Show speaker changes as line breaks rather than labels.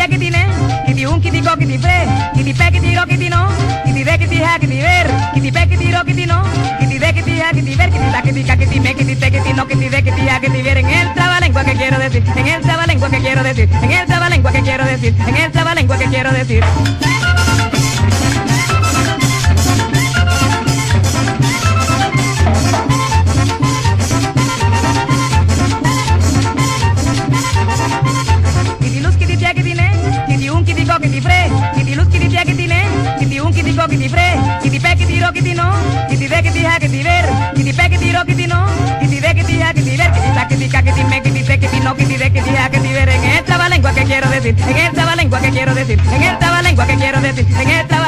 ya que tiene, kitty un, kitty go, kitty fe, kitty pe, kitty ro, kitty no, kitty de, kitty ha, kitty ver, kitty pe, kitty ro, kitty no, kitty de, kitty ha, kitty ver, kitty ta, kitty ca, kitty me, kitty te, kitty no, kitty de, kitty ha, kitty ver. En el trabalengua que quiero decir, en el trabalengua que quiero decir, en el trabalengua que quiero decir, en el trabalengua que quiero decir. Kitty fre, kitty luz, kitty tia, kitty ne, kitty un, kitty go, kitty fre, kitty pe, kitty ro, kitty no, kitty de, kitty ha, kitty ver, kitty pe, kitty ro, kitty no, kitty de, kitty ha, kitty ver, kitty ta, kitty ca, kitty me, kitty te, kitty no, kitty de, kitty ha, kitty ver. En el trabalengua que quiero decir, en el trabalengua que quiero decir, en el trabalengua que quiero decir, en el trabalengua